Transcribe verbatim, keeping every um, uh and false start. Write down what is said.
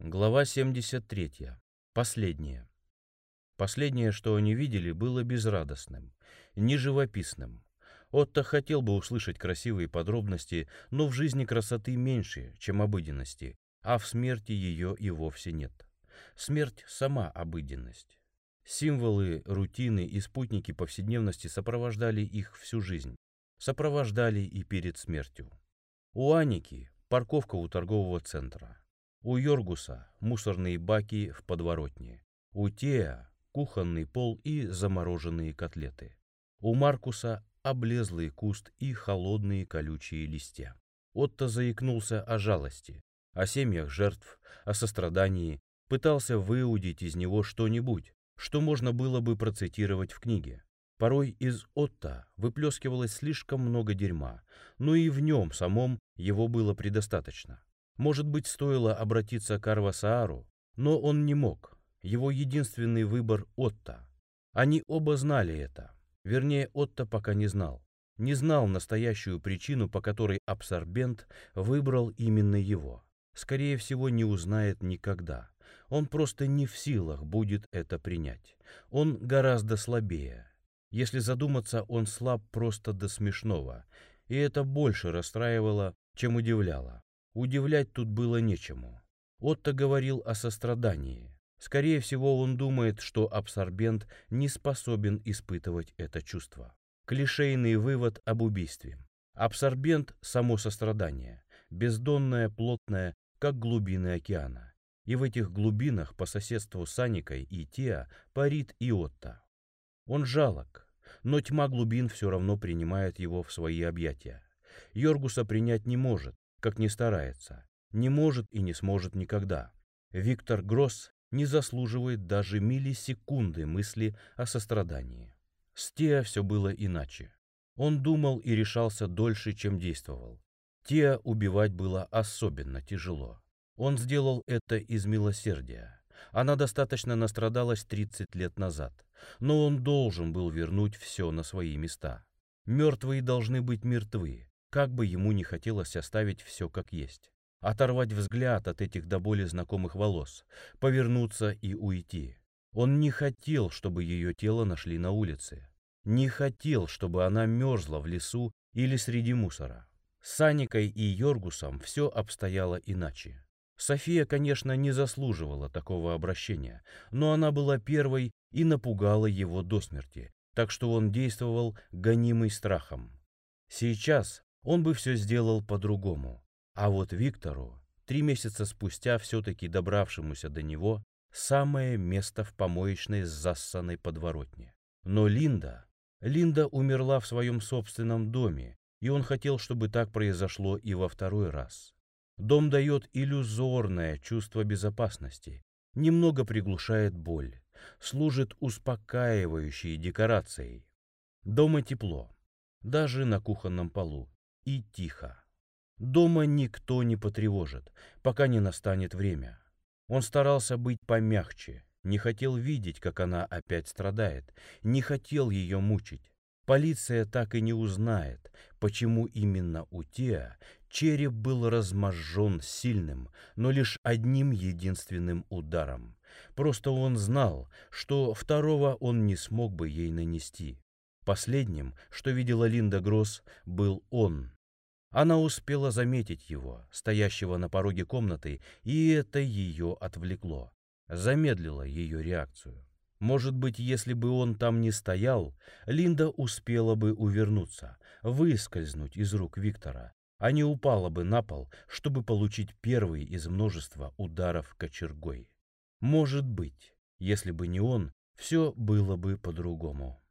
Глава семьдесят третья. Последняя. Последнее, что они видели, было безрадостным, неживописным. Отто хотел бы услышать красивые подробности, но в жизни красоты меньше, чем обыденности, а в смерти ее и вовсе нет. Смерть — сама обыденность. Символы, рутины и спутники повседневности сопровождали их всю жизнь, сопровождали и перед смертью. У Аники — парковка у торгового центра. У Йоргуса — мусорные баки в подворотне. У Теа — кухонный пол и замороженные котлеты. У Маркуса — облезлый куст и холодные колючие листья. Отто заикнулся о жалости, о семьях жертв, о сострадании, пытался выудить из него что-нибудь, что можно было бы процитировать в книге. Порой из Отто выплескивалось слишком много дерьма, но и в нем самом его было предостаточно. Может быть, стоило обратиться к Арвасаару, но он не мог. Его единственный выбор — Отто. Они оба знали это. Вернее, Отто пока не знал. Не знал настоящую причину, по которой абсорбент выбрал именно его. Скорее всего, не узнает никогда. Он просто не в силах будет это принять. Он гораздо слабее. Если задуматься, он слаб просто до смешного. И это больше расстраивало, чем удивляло. Удивлять тут было нечему. Отто говорил о сострадании. Скорее всего, он думает, что абсорбент не способен испытывать это чувство. Клишейный вывод об убийстве. Абсорбент — само сострадание, бездонное, плотное, как глубины океана. И в этих глубинах по соседству с Аникой и Теа парит и Отто. Он жалок, но тьма глубин все равно принимает его в свои объятия. Йоргуса принять не может, как ни старается, не может и не сможет никогда. Виктор Гросс не заслуживает даже миллисекунды мысли о сострадании. С Теа все было иначе. Он думал и решался дольше, чем действовал. Теа убивать было особенно тяжело. Он сделал это из милосердия. Она достаточно настрадалась тридцать лет назад, но он должен был вернуть все на свои места. Мертвые должны быть мертвы, как бы ему не хотелось оставить все как есть. Оторвать взгляд от этих до боли знакомых волос, повернуться и уйти. Он не хотел, чтобы ее тело нашли на улице. Не хотел, чтобы она мерзла в лесу или среди мусора. С Аникой и Йоргусом все обстояло иначе. София, конечно, не заслуживала такого обращения, но она была первой и напугала его до смерти, так что он действовал гонимый страхом. Сейчас он бы все сделал по-другому. А вот Виктору, три месяца спустя все-таки добравшемуся до него, самое место в помоечной зассанной подворотне. Но Линда... Линда умерла в своем собственном доме, и он хотел, чтобы так произошло и во второй раз. Дом дает иллюзорное чувство безопасности, немного приглушает боль, служит успокаивающей декорацией. Дома тепло, даже на кухонном полу, и тихо. Дома никто не потревожит, пока не настанет время. Он старался быть помягче, не хотел видеть, как она опять страдает, не хотел ее мучить. Полиция так и не узнает, почему именно у Теа череп был разможжен сильным, но лишь одним единственным ударом. Просто он знал, что второго он не смог бы ей нанести. Последним, что видела Линда Гросс, был он. Она успела заметить его, стоящего на пороге комнаты, и это ее отвлекло, замедлило ее реакцию. Может быть, если бы он там не стоял, Линда успела бы увернуться, выскользнуть из рук Виктора, а не упала бы на пол, чтобы получить первый из множества ударов кочергой. Может быть, если бы не он, все было бы по-другому.